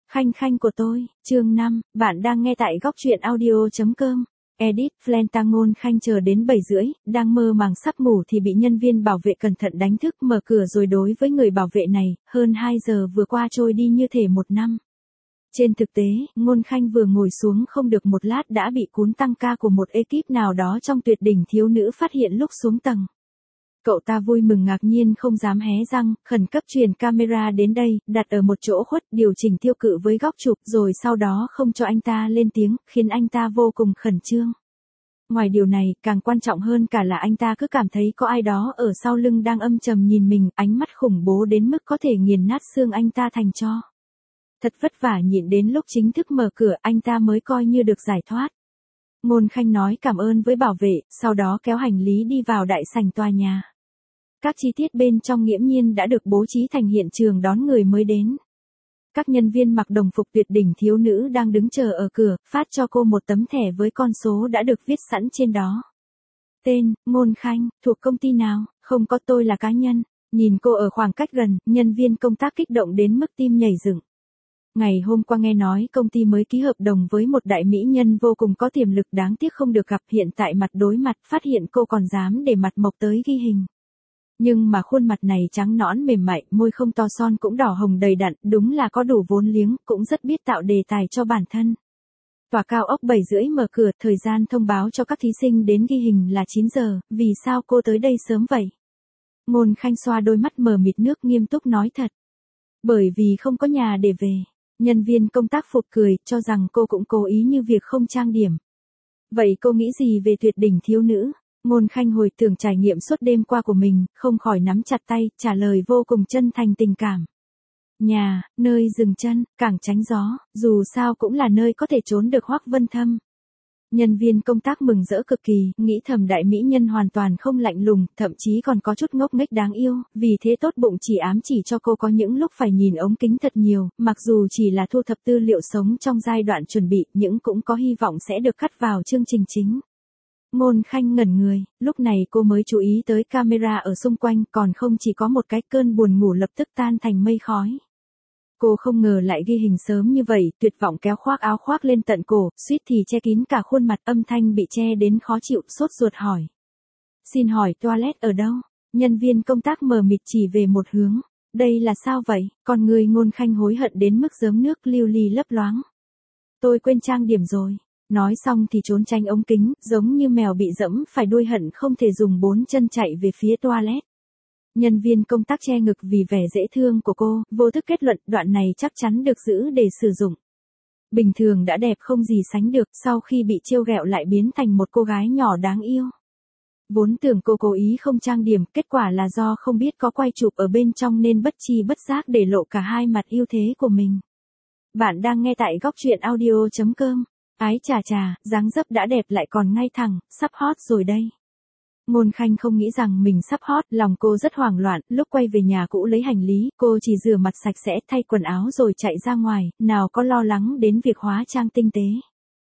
Khanh khanh của tôi, chương 5, bạn đang nghe tại góc truyện audio.com. Edit Flenta Ngôn Khanh chờ đến 7 rưỡi, đang mơ màng sắp ngủ thì bị nhân viên bảo vệ cẩn thận đánh thức mở cửa rồi đối với người bảo vệ này, hơn 2 giờ vừa qua trôi đi như thể 1 năm. Trên thực tế, Ngôn Khanh vừa ngồi xuống không được một lát đã bị cún tăng ca của một ekip nào đó trong tuyệt đỉnh thiếu nữ phát hiện lúc xuống tầng. Cậu ta vui mừng ngạc nhiên không dám hé răng, khẩn cấp truyền camera đến đây, đặt ở một chỗ khuất, điều chỉnh tiêu cự với góc chụp rồi sau đó không cho anh ta lên tiếng, khiến anh ta vô cùng khẩn trương. Ngoài điều này, càng quan trọng hơn cả là anh ta cứ cảm thấy có ai đó ở sau lưng đang âm trầm nhìn mình, ánh mắt khủng bố đến mức có thể nghiền nát xương anh ta thành tro. Thật vất vả nhịn đến lúc chính thức mở cửa anh ta mới coi như được giải thoát. Ngôn Khanh nói cảm ơn với bảo vệ, sau đó kéo hành lý đi vào đại sảnh tòa nhà. Các chi tiết bên trong nghiễm nhiên đã được bố trí thành hiện trường đón người mới đến. Các nhân viên mặc đồng phục tuyệt đỉnh thiếu nữ đang đứng chờ ở cửa, phát cho cô một tấm thẻ với con số đã được viết sẵn trên đó. Tên, Ngôn Khanh, thuộc công ty nào? Không có, tôi là cá nhân. Nhìn cô ở khoảng cách gần, nhân viên công tác kích động đến mức tim nhảy dựng. Ngày hôm qua nghe nói công ty mới ký hợp đồng với một đại mỹ nhân vô cùng có tiềm lực, đáng tiếc không được gặp, hiện tại mặt đối mặt phát hiện cô còn dám để mặt mộc tới ghi hình. Nhưng mà khuôn mặt này trắng nõn mềm mại, môi không to son cũng đỏ hồng đầy đặn, đúng là có đủ vốn liếng, cũng rất biết tạo đề tài cho bản thân. Tòa cao ốc 7 rưỡi mở cửa, thời gian thông báo cho các thí sinh đến ghi hình là 9 giờ, vì sao cô tới đây sớm vậy? Ngôn Khanh xoa đôi mắt mờ mịt nước nghiêm túc nói thật. Bởi vì không có nhà để về. Nhân viên công tác phụt cười, cho rằng cô cũng cố ý như việc không trang điểm. Vậy cô nghĩ gì về tuyệt đỉnh thiếu nữ? Ngôn Khanh hồi tưởng trải nghiệm suốt đêm qua của mình, không khỏi nắm chặt tay, trả lời vô cùng chân thành tình cảm. Nhà, nơi dừng chân, cảng tránh gió, dù sao cũng là nơi có thể trốn được Hoắc Vân Thâm. Nhân viên công tác mừng rỡ cực kỳ, nghĩ thầm đại mỹ nhân hoàn toàn không lạnh lùng, thậm chí còn có chút ngốc nghếch đáng yêu, vì thế tốt bụng chỉ ám chỉ cho cô có những lúc phải nhìn ống kính thật nhiều, mặc dù chỉ là thu thập tư liệu sống trong giai đoạn chuẩn bị, nhưng cũng có hy vọng sẽ được cắt vào chương trình chính. Ngôn Khanh ngẩn người, lúc này cô mới chú ý tới camera ở xung quanh, còn không chỉ có một cái, cơn buồn ngủ lập tức tan thành mây khói. Cô không ngờ lại ghi hình sớm như vậy, tuyệt vọng kéo khoác áo khoác lên tận cổ, suýt thì che kín cả khuôn mặt, âm thanh bị che đến khó chịu, sốt ruột hỏi. Xin hỏi toilet ở đâu? Nhân viên công tác mờ mịt chỉ về một hướng. Đây là sao vậy? Con người Ngôn Khanh hối hận đến mức rớm nước lưu ly lấp loáng. Tôi quên trang điểm rồi. Nói xong thì trốn tránh ống kính, giống như mèo bị dẫm phải đuôi, hận không thể dùng 4 chân chạy về phía toilet. Nhân viên công tác che ngực vì vẻ dễ thương của cô, vô thức kết luận đoạn này chắc chắn được giữ để sử dụng. Bình thường đã đẹp không gì sánh được, sau khi bị trêu ghẹo lại biến thành một cô gái nhỏ đáng yêu. Vốn tưởng cô cố ý không trang điểm, kết quả là do không biết có quay chụp ở bên trong nên bất tri bất giác để lộ cả hai mặt ưu thế của mình. Bạn đang nghe tại góc truyện audio.com. Ái chà chà, dáng dấp đã đẹp lại còn ngay thẳng, sắp hot rồi đây. Ngôn Khanh không nghĩ rằng mình sắp hot, lòng cô rất hoảng loạn, lúc quay về nhà cũ lấy hành lý, cô chỉ rửa mặt sạch sẽ, thay quần áo rồi chạy ra ngoài, nào có lo lắng đến việc hóa trang tinh tế.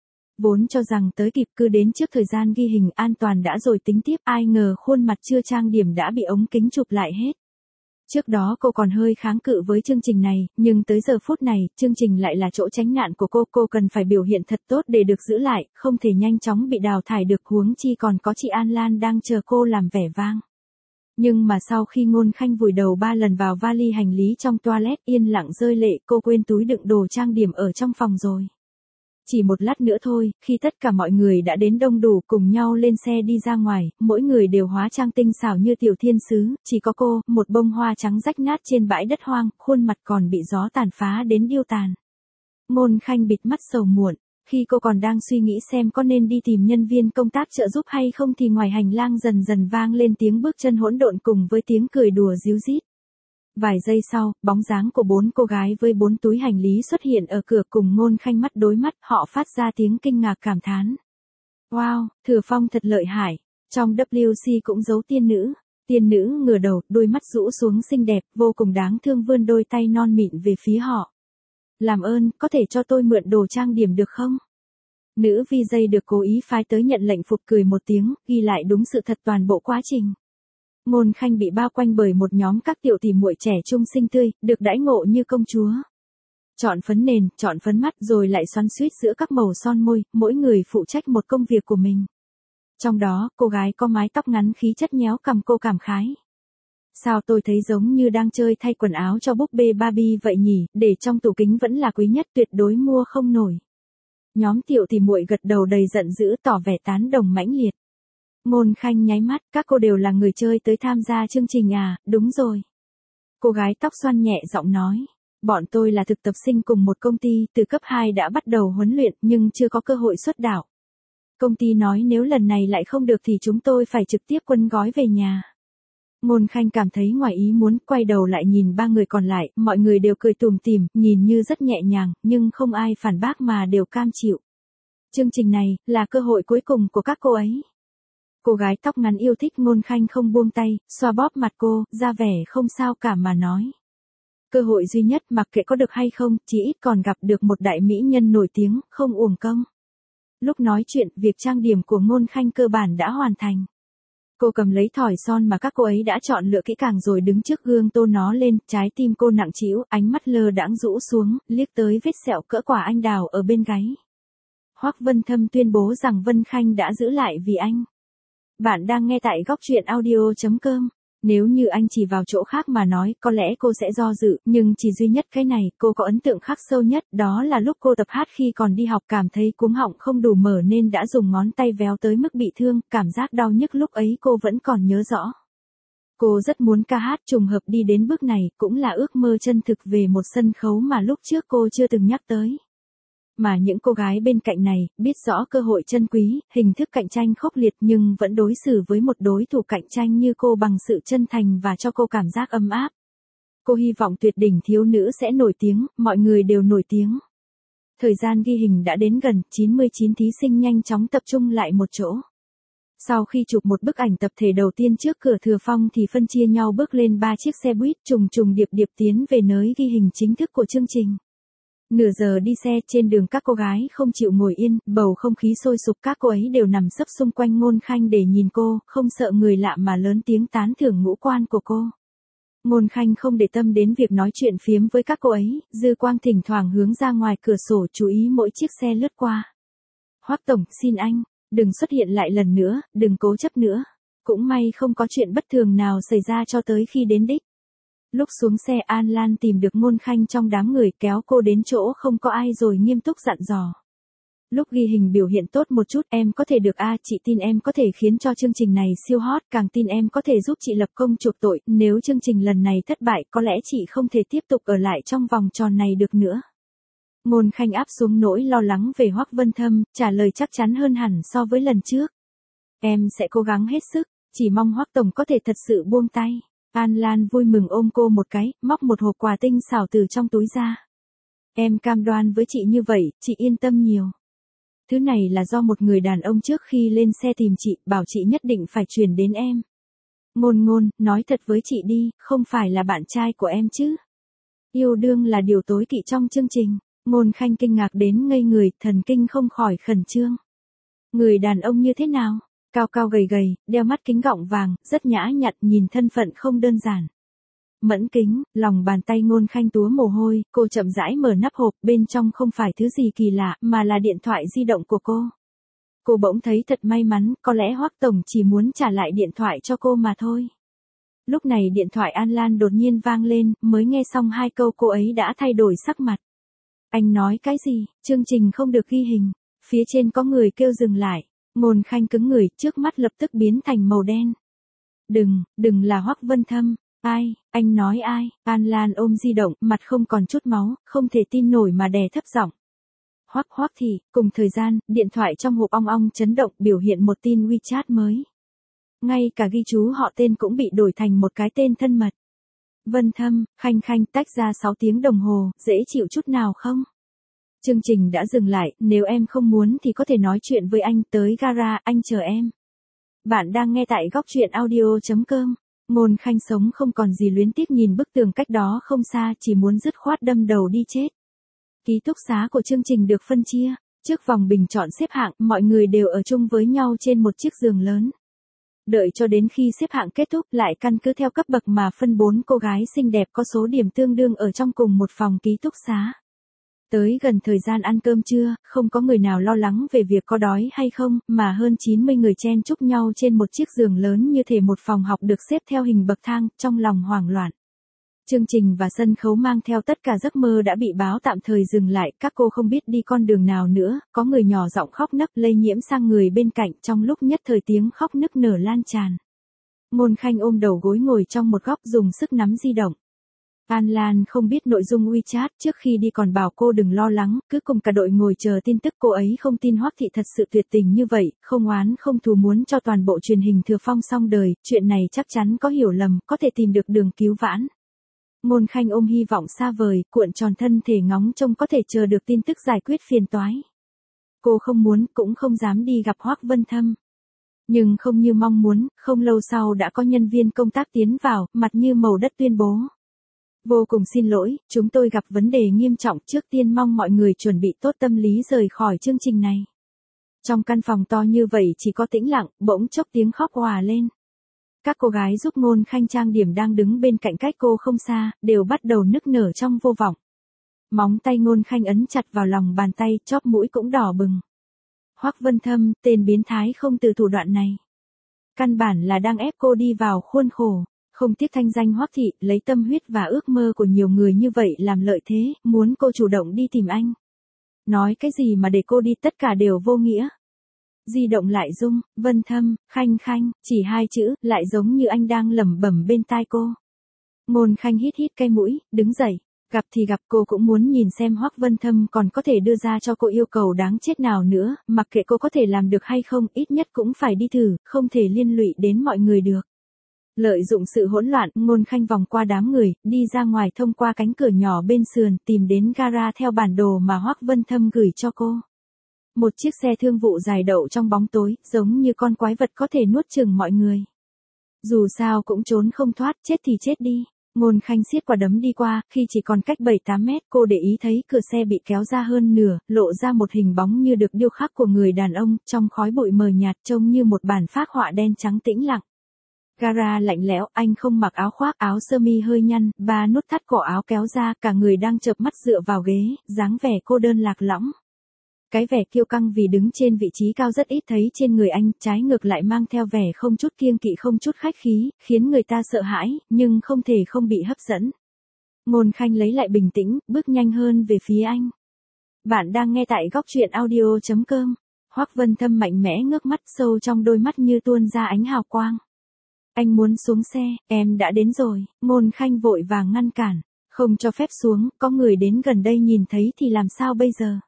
Vốn cho rằng tới kịp, cứ đến trước thời gian ghi hình an toàn đã rồi tính tiếp, ai ngờ khuôn mặt chưa trang điểm đã bị ống kính chụp lại hết. Trước đó cô còn hơi kháng cự với chương trình này, nhưng tới giờ phút này, chương trình lại là chỗ tránh nạn của cô cần phải biểu hiện thật tốt để được giữ lại, không thể nhanh chóng bị đào thải được, huống chi còn có chị An Lan đang chờ cô làm vẻ vang. Nhưng mà sau khi Ngôn Khanh vùi đầu 3 lần vào vali hành lý trong toilet, yên lặng rơi lệ, cô quên túi đựng đồ trang điểm ở trong phòng rồi. Chỉ một lát nữa thôi, khi tất cả mọi người đã đến đông đủ cùng nhau lên xe đi ra ngoài, mỗi người đều hóa trang tinh xảo như tiểu thiên sứ, chỉ có cô, một bông hoa trắng rách nát trên bãi đất hoang, khuôn mặt còn bị gió tàn phá đến điêu tàn. Ngôn Khanh bịt mắt sầu muộn, khi cô còn đang suy nghĩ xem có nên đi tìm nhân viên công tác trợ giúp hay không thì ngoài hành lang dần dần vang lên tiếng bước chân hỗn độn cùng với tiếng cười đùa ríu rít. Vài giây sau, bóng dáng của 4 cô gái với 4 túi hành lý xuất hiện ở cửa cùng Ngôn Khanh mắt đối mắt, họ phát ra tiếng kinh ngạc cảm thán. Wow, Thừa Phong thật lợi hại, trong WC cũng giấu tiên nữ ngửa đầu, đôi mắt rũ xuống xinh đẹp, vô cùng đáng thương vươn đôi tay non mịn về phía họ. Làm ơn, có thể cho tôi mượn đồ trang điểm được không? Nữ VJ được cố ý phái tới nhận lệnh phục cười một tiếng, ghi lại đúng sự thật toàn bộ quá trình. Ngôn Khanh bị bao quanh bởi một nhóm các tiểu tỷ muội trẻ trung xinh tươi, được đãi ngộ như công chúa. Chọn phấn nền, chọn phấn mắt rồi lại xoắn xuýt giữa các màu son môi, mỗi người phụ trách một công việc của mình. Trong đó, cô gái có mái tóc ngắn khí chất nhéo cằm cô cảm khái. Sao tôi thấy giống như đang chơi thay quần áo cho búp bê Barbie vậy nhỉ, để trong tủ kính vẫn là quý nhất tuyệt đối mua không nổi. Nhóm Tiểu thì muội gật đầu đầy giận dữ tỏ vẻ tán đồng mãnh liệt. Ngôn Khanh nháy mắt, các cô đều là người chơi tới tham gia chương trình à, đúng rồi. Cô gái tóc xoăn nhẹ giọng nói. Bọn tôi là thực tập sinh cùng một công ty, từ cấp 2 đã bắt đầu huấn luyện nhưng chưa có cơ hội xuất đạo. Công ty nói nếu lần này lại không được thì chúng tôi phải trực tiếp quân gói về nhà. Ngôn Khanh cảm thấy ngoài ý muốn, quay đầu lại nhìn ba người còn lại, mọi người đều cười tủm tỉm, nhìn như rất nhẹ nhàng, nhưng không ai phản bác mà đều cam chịu. Chương trình này, là cơ hội cuối cùng của các cô ấy. Cô gái tóc ngắn yêu thích Ngôn Khanh không buông tay, xoa bóp mặt cô, ra vẻ không sao cả mà nói. Cơ hội duy nhất mặc kệ có được hay không, chỉ ít còn gặp được một đại mỹ nhân nổi tiếng, không uổng công. Lúc nói chuyện, việc trang điểm của Ngôn Khanh cơ bản đã hoàn thành. Cô cầm lấy thỏi son mà các cô ấy đã chọn lựa kỹ càng rồi đứng trước gương tô nó lên, trái tim cô nặng trĩu, ánh mắt lơ đãng rũ xuống, liếc tới vết sẹo cỡ quả anh đào ở bên gáy. Hoắc Vân Thâm tuyên bố rằng Vân Khanh đã giữ lại vì anh. Bạn đang nghe tại góc truyện audio.com. Nếu như anh chỉ vào chỗ khác mà nói, có lẽ cô sẽ do dự, nhưng chỉ duy nhất cái này, cô có ấn tượng khắc sâu nhất, đó là lúc cô tập hát khi còn đi học cảm thấy cuống họng không đủ mở nên đã dùng ngón tay véo tới mức bị thương, cảm giác đau nhức lúc ấy cô vẫn còn nhớ rõ. Cô rất muốn ca hát, trùng hợp đi đến bước này, cũng là ước mơ chân thực về một sân khấu mà lúc trước cô chưa từng nhắc tới. Mà những cô gái bên cạnh này, biết rõ cơ hội chân quý, hình thức cạnh tranh khốc liệt nhưng vẫn đối xử với một đối thủ cạnh tranh như cô bằng sự chân thành và cho cô cảm giác ấm áp. Cô hy vọng tuyệt đỉnh thiếu nữ sẽ nổi tiếng, mọi người đều nổi tiếng. Thời gian ghi hình đã đến gần, 99 thí sinh nhanh chóng tập trung lại một chỗ. Sau khi chụp một bức ảnh tập thể đầu tiên trước cửa Thừa Phong thì phân chia nhau bước lên 3 chiếc xe buýt trùng trùng điệp điệp tiến về nơi ghi hình chính thức của chương trình. Nửa giờ đi xe, trên đường các cô gái không chịu ngồi yên, bầu không khí sôi sục, các cô ấy đều nằm sấp xung quanh Ngôn Khanh để nhìn cô, không sợ người lạ mà lớn tiếng tán thưởng ngũ quan của cô. Ngôn Khanh không để tâm đến việc nói chuyện phiếm với các cô ấy, dư quang thỉnh thoảng hướng ra ngoài cửa sổ chú ý mỗi chiếc xe lướt qua. Hoắc tổng, xin anh, đừng xuất hiện lại lần nữa, đừng cố chấp nữa. Cũng may không có chuyện bất thường nào xảy ra cho tới khi đến đích. Lúc xuống xe An Lan tìm được Ngôn Khanh trong đám người kéo cô đến chỗ không có ai rồi nghiêm túc dặn dò. Lúc ghi hình biểu hiện tốt một chút em có thể được chị tin em có thể khiến cho chương trình này siêu hot, càng tin em có thể giúp chị lập công chuộc tội, nếu chương trình lần này thất bại có lẽ chị không thể tiếp tục ở lại trong vòng tròn này được nữa. Ngôn Khanh áp xuống nỗi lo lắng về Hoắc Vân Thâm, trả lời chắc chắn hơn hẳn so với lần trước. Em sẽ cố gắng hết sức, chỉ mong Hoắc tổng có thể thật sự buông tay. An Lan vui mừng ôm cô một cái, móc một hộp quà tinh xảo từ trong túi ra. Em cam đoan với chị như vậy, chị yên tâm nhiều. Thứ này là do một người đàn ông trước khi lên xe tìm chị, bảo chị nhất định phải chuyển đến em. Ngôn, nói thật với chị đi, không phải là bạn trai của em chứ? Yêu đương là điều tối kỵ trong chương trình. Ngôn Khanh kinh ngạc đến ngây người, thần kinh không khỏi khẩn trương. Người đàn ông như thế nào? Cao cao gầy gầy, đeo mắt kính gọng vàng, rất nhã nhặn, nhìn thân phận không đơn giản. Mẫn kính, lòng bàn tay Ngôn Khanh túa mồ hôi, cô chậm rãi mở nắp hộp, bên trong không phải thứ gì kỳ lạ, mà là điện thoại di động của cô. Cô bỗng thấy thật may mắn, có lẽ Hoắc tổng chỉ muốn trả lại điện thoại cho cô mà thôi. Lúc này điện thoại An Lan đột nhiên vang lên, mới nghe xong 2 câu cô ấy đã thay đổi sắc mặt. Anh nói cái gì? Chương trình không được ghi hình. Phía trên có người kêu dừng lại. Ngôn Khanh cứng người, trước mắt lập tức biến thành màu đen. Đừng là Hoắc Vân Thâm. Ai, anh nói ai? An Lan ôm di động, mặt không còn chút máu, không thể tin nổi mà đè thấp giọng. Hoắc thì, cùng thời gian, điện thoại trong hộp ong ong chấn động biểu hiện một tin WeChat mới. Ngay cả ghi chú họ tên cũng bị đổi thành một cái tên thân mật. Vân Thâm, Khanh tách ra 6 tiếng đồng hồ, dễ chịu chút nào không? Chương trình đã dừng lại, nếu em không muốn thì có thể nói chuyện với anh tới gara, anh chờ em. Bạn đang nghe tại góc truyện audio.com. Ngôn Khanh sống không còn gì luyến tiếc nhìn bức tường cách đó không xa, chỉ muốn dứt khoát đâm đầu đi chết. Ký túc xá của chương trình được phân chia, trước vòng bình chọn xếp hạng, mọi người đều ở chung với nhau trên một chiếc giường lớn. Đợi cho đến khi xếp hạng kết thúc lại căn cứ theo cấp bậc mà phân 4 cô gái xinh đẹp có số điểm tương đương ở trong cùng một phòng ký túc xá. Tới gần thời gian ăn cơm trưa, không có người nào lo lắng về việc có đói hay không, mà hơn 90 người chen chúc nhau trên một chiếc giường lớn như thể một phòng học được xếp theo hình bậc thang, trong lòng hoảng loạn. Chương trình và sân khấu mang theo tất cả giấc mơ đã bị báo tạm thời dừng lại, các cô không biết đi con đường nào nữa, có người nhỏ giọng khóc nấc lây nhiễm sang người bên cạnh, trong lúc nhất thời tiếng khóc nức nở lan tràn. Ngôn Khanh ôm đầu gối ngồi trong một góc dùng sức nắm di động. An Lan không biết nội dung WeChat, trước khi đi còn bảo cô đừng lo lắng, cứ cùng cả đội ngồi chờ tin tức. Cô ấy không tin Hoắc Thị thật sự tuyệt tình như vậy, không oán không thù, muốn cho toàn bộ truyền hình Thừa Phong xong đời, chuyện này chắc chắn có hiểu lầm, có thể tìm được đường cứu vãn. Ngôn Khanh ôm hy vọng xa vời, cuộn tròn thân thể ngóng trông có thể chờ được tin tức giải quyết phiền toái. Cô không muốn, cũng không dám đi gặp Hoắc Vân Thâm. Nhưng không như mong muốn, không lâu sau đã có nhân viên công tác tiến vào, mặt như màu đất tuyên bố. Vô cùng xin lỗi, chúng tôi gặp vấn đề nghiêm trọng, trước tiên mong mọi người chuẩn bị tốt tâm lý rời khỏi chương trình này. Trong căn phòng to như vậy chỉ có tĩnh lặng, bỗng chốc tiếng khóc òa lên. Các cô gái giúp Ngôn Khanh trang điểm đang đứng bên cạnh cách cô không xa, đều bắt đầu nức nở trong vô vọng. Móng tay Ngôn Khanh ấn chặt vào lòng bàn tay, chóp mũi cũng đỏ bừng. Hoắc Vân Thâm, tên biến thái không từ thủ đoạn này. Căn bản là đang ép cô đi vào khuôn khổ, không tiếc thanh danh Hoắc Thị, lấy tâm huyết và ước mơ của nhiều người như vậy làm lợi thế, muốn cô chủ động đi tìm anh. Nói cái gì mà để cô đi, tất cả đều vô nghĩa. Di động lại rung, Vân Thâm, Khanh Khanh, chỉ 2 chữ, lại giống như anh đang lẩm bẩm bên tai cô. Ngôn Khanh hít hít cái mũi, đứng dậy. Gặp thì gặp, cô cũng muốn nhìn xem Hoắc Vân Thâm còn có thể đưa ra cho cô yêu cầu đáng chết nào nữa, mặc kệ cô có thể làm được hay không, ít nhất cũng phải đi thử, không thể liên lụy đến mọi người được. Lợi dụng sự hỗn loạn, Ngôn Khanh vòng qua đám người, đi ra ngoài thông qua cánh cửa nhỏ bên sườn, tìm đến gara theo bản đồ mà Hoắc Vân Thâm gửi cho cô. Một chiếc xe thương vụ dài đậu trong bóng tối, giống như con quái vật có thể nuốt chửng mọi người. Dù sao cũng trốn không thoát, chết thì chết đi. Ngôn Khanh siết quả đấm đi qua, khi chỉ còn cách 7-8 mét, cô để ý thấy cửa xe bị kéo ra hơn nửa, lộ ra một hình bóng như được điêu khắc của người đàn ông, trong khói bụi mờ nhạt trông như một bản phác họa đen trắng tĩnh lặng. Gara lạnh lẽo, anh không mặc áo khoác, áo sơ mi hơi nhăn, 3 nút thắt cổ áo kéo ra, cả người đang chợp mắt dựa vào ghế, dáng vẻ cô đơn lạc lõng. Cái vẻ kiêu căng vì đứng trên vị trí cao rất ít thấy trên người anh, trái ngược lại mang theo vẻ không chút kiêng kỵ không chút khách khí, khiến người ta sợ hãi, nhưng không thể không bị hấp dẫn. Ngôn Khanh lấy lại bình tĩnh, bước nhanh hơn về phía anh. Bạn đang nghe tại góc truyện audio.com. Hoắc Vân Thâm mạnh mẽ ngước mắt, sâu trong đôi mắt như tuôn ra ánh hào quang. Anh muốn xuống xe, em đã đến rồi. Ngôn Khanh vội vàng ngăn cản. Không cho phép xuống, có người đến gần đây nhìn thấy thì làm sao bây giờ?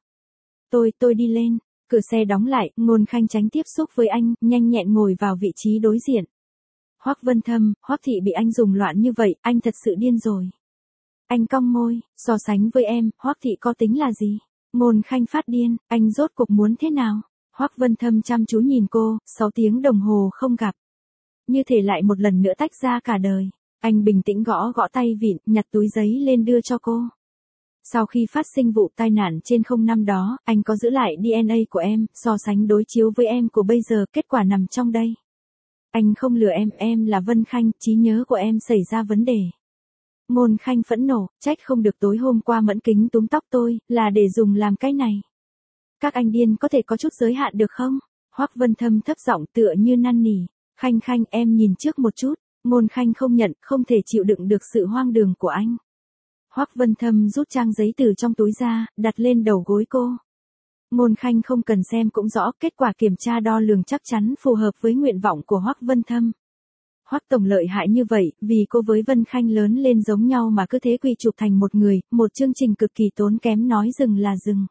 Tôi đi lên. Cửa xe đóng lại, Ngôn Khanh tránh tiếp xúc với anh, nhanh nhẹn ngồi vào vị trí đối diện. Hoắc Vân Thâm, Hoắc Thị bị anh dùng loạn như vậy, anh thật sự điên rồi. Anh cong môi, so sánh với em, Hoắc Thị có tính là gì? Ngôn Khanh phát điên, anh rốt cuộc muốn thế nào? Hoắc Vân Thâm chăm chú nhìn cô, 6 tiếng đồng hồ không gặp. Như thể lại một lần nữa tách ra cả đời. Anh bình tĩnh gõ gõ tay vịn, nhặt túi giấy lên đưa cho cô. Sau khi phát sinh vụ tai nạn trên 05 đó, anh có giữ lại DNA của em, so sánh đối chiếu với em của bây giờ, kết quả nằm trong đây. Anh không lừa em là Vân Khanh, trí nhớ của em xảy ra vấn đề. Ngôn Khanh phẫn nộ, trách không được tối hôm qua Mẫn Kính túm tóc tôi, là để dùng làm cái này. Các anh điên có thể có chút giới hạn được không? Hoắc Vân Thâm thấp giọng tựa như năn nỉ. Khanh Khanh, em nhìn trước một chút. Ngôn Khanh không nhận, không thể chịu đựng được sự hoang đường của anh. Hoắc Vân Thâm rút trang giấy từ trong túi ra, đặt lên đầu gối cô. Ngôn Khanh không cần xem cũng rõ, kết quả kiểm tra đo lường chắc chắn phù hợp với nguyện vọng của Hoắc Vân Thâm. Hoắc tổng lợi hại như vậy, vì cô với Vân Khanh lớn lên giống nhau mà cứ thế quy chụp thành một người, một chương trình cực kỳ tốn kém, nói dừng là dừng.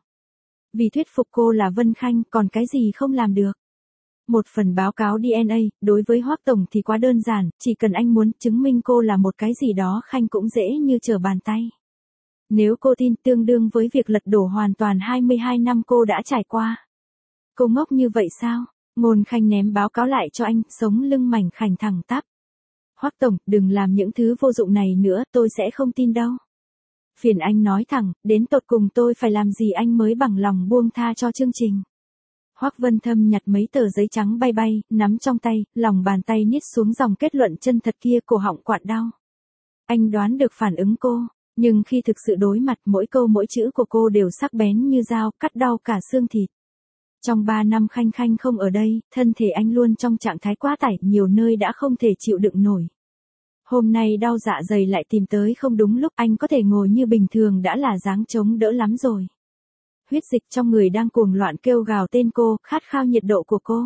Vì thuyết phục cô là Vân Khanh, còn cái gì không làm được. Một phần báo cáo DNA, đối với Hoắc tổng thì quá đơn giản, chỉ cần anh muốn chứng minh cô là một cái gì đó Khanh cũng dễ như trở bàn tay. Nếu cô tin, tương đương với việc lật đổ hoàn toàn 22 năm cô đã trải qua. Cô ngốc như vậy sao? Ngôn Khanh ném báo cáo lại cho anh, sống lưng mảnh khảnh thẳng tắp. Hoắc tổng, đừng làm những thứ vô dụng này nữa, tôi sẽ không tin đâu. Phiền anh nói thẳng, đến tột cùng tôi phải làm gì anh mới bằng lòng buông tha cho chương trình. Hoắc Vân Thâm nhặt mấy tờ giấy trắng bay bay, nắm trong tay, lòng bàn tay niết xuống dòng kết luận chân thật kia, cổ họng quặn đau. Anh đoán được phản ứng cô, Nhưng khi thực sự đối mặt, mỗi câu mỗi chữ của cô đều sắc bén như dao, cắt đau cả xương thịt. Trong 3 năm Khanh Khanh không ở đây, thân thể anh luôn trong trạng thái quá tải, nhiều nơi đã không thể chịu đựng nổi. Hôm nay đau dạ dày lại tìm tới không đúng lúc, anh có thể ngồi như bình thường đã là dáng chống đỡ lắm rồi. Huyết dịch trong người đang cuồng loạn kêu gào tên cô, khát khao nhiệt độ của cô.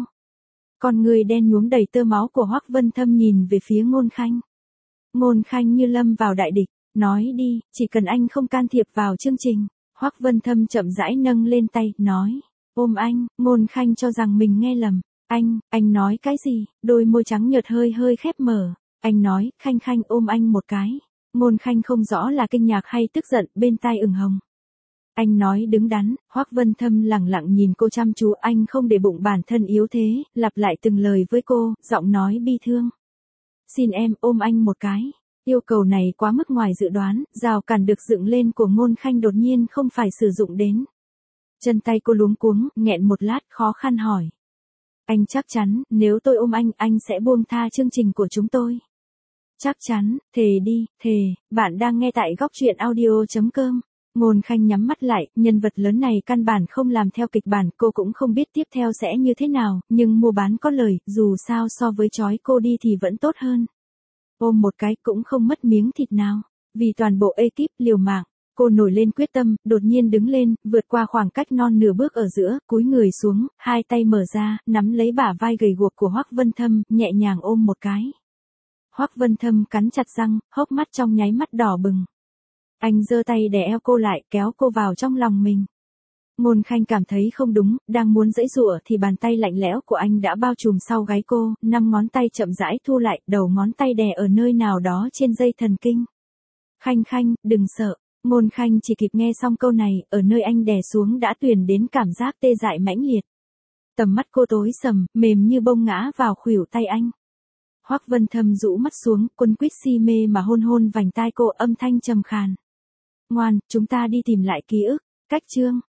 Con người đen nhuốm đầy tơ máu của Hoắc Vân Thâm nhìn về phía Ngôn Khanh. Ngôn Khanh như lâm vào đại địch, nói đi, chỉ cần anh không can thiệp vào chương trình. Hoắc Vân Thâm chậm rãi nâng lên tay, nói, ôm anh. Ngôn Khanh cho rằng mình nghe lầm. Anh nói cái gì? Đôi môi trắng nhợt hơi hơi khép mở. Anh nói, Khanh Khanh ôm anh một cái. Ngôn Khanh không rõ là kinh ngạc hay tức giận, bên tai ửng hồng. Anh nói đứng đắn. Hoắc Vân Thâm lẳng lặng nhìn cô chăm chú, anh không để bụng bản thân yếu thế, lặp lại từng lời với cô, giọng nói bi thương. Xin em ôm anh một cái. Yêu cầu này quá mức ngoài dự đoán, rào cản được dựng lên của Ngôn Khanh đột nhiên không phải sử dụng đến. Chân tay cô luống cuống, nghẹn một lát, khó khăn hỏi. Anh chắc chắn, nếu tôi ôm anh sẽ buông tha chương trình của chúng tôi. Chắc chắn, thề đi, thề. Bạn đang nghe tại góc truyện audio.com. Ngôn Khanh nhắm mắt lại, nhân vật lớn này căn bản không làm theo kịch bản, cô cũng không biết tiếp theo sẽ như thế nào, nhưng mua bán có lời, dù sao so với trói cô đi thì vẫn tốt hơn. Ôm một cái cũng không mất miếng thịt nào. Vì toàn bộ ekip liều mạng, cô nổi lên quyết tâm, đột nhiên đứng lên, vượt qua khoảng cách non nửa bước ở giữa, cúi người xuống, hai tay mở ra, nắm lấy bả vai gầy guộc của Hoắc Vân Thâm, nhẹ nhàng ôm một cái. Hoắc Vân Thâm cắn chặt răng, hốc mắt trong nháy mắt đỏ bừng. Anh giơ tay đè eo cô lại, kéo cô vào trong lòng mình. Ngôn Khanh cảm thấy không đúng, đang muốn giãy giụa thì bàn tay lạnh lẽo của anh đã bao trùm sau gáy cô, 5 ngón tay chậm rãi thu lại, đầu ngón tay đè ở nơi nào đó trên dây thần kinh. Khanh Khanh, đừng sợ. Ngôn Khanh chỉ kịp nghe xong câu này, ở nơi anh đè xuống đã truyền đến cảm giác tê dại mãnh liệt. Tầm mắt cô tối sầm, mềm như bông ngã vào khuỷu tay anh. Hoắc Vân Thâm rũ mắt xuống, quấn quýt si mê mà hôn hôn vành tai cô, âm thanh trầm khàn. Ngoan, chúng ta đi tìm lại ký ức. Cách chương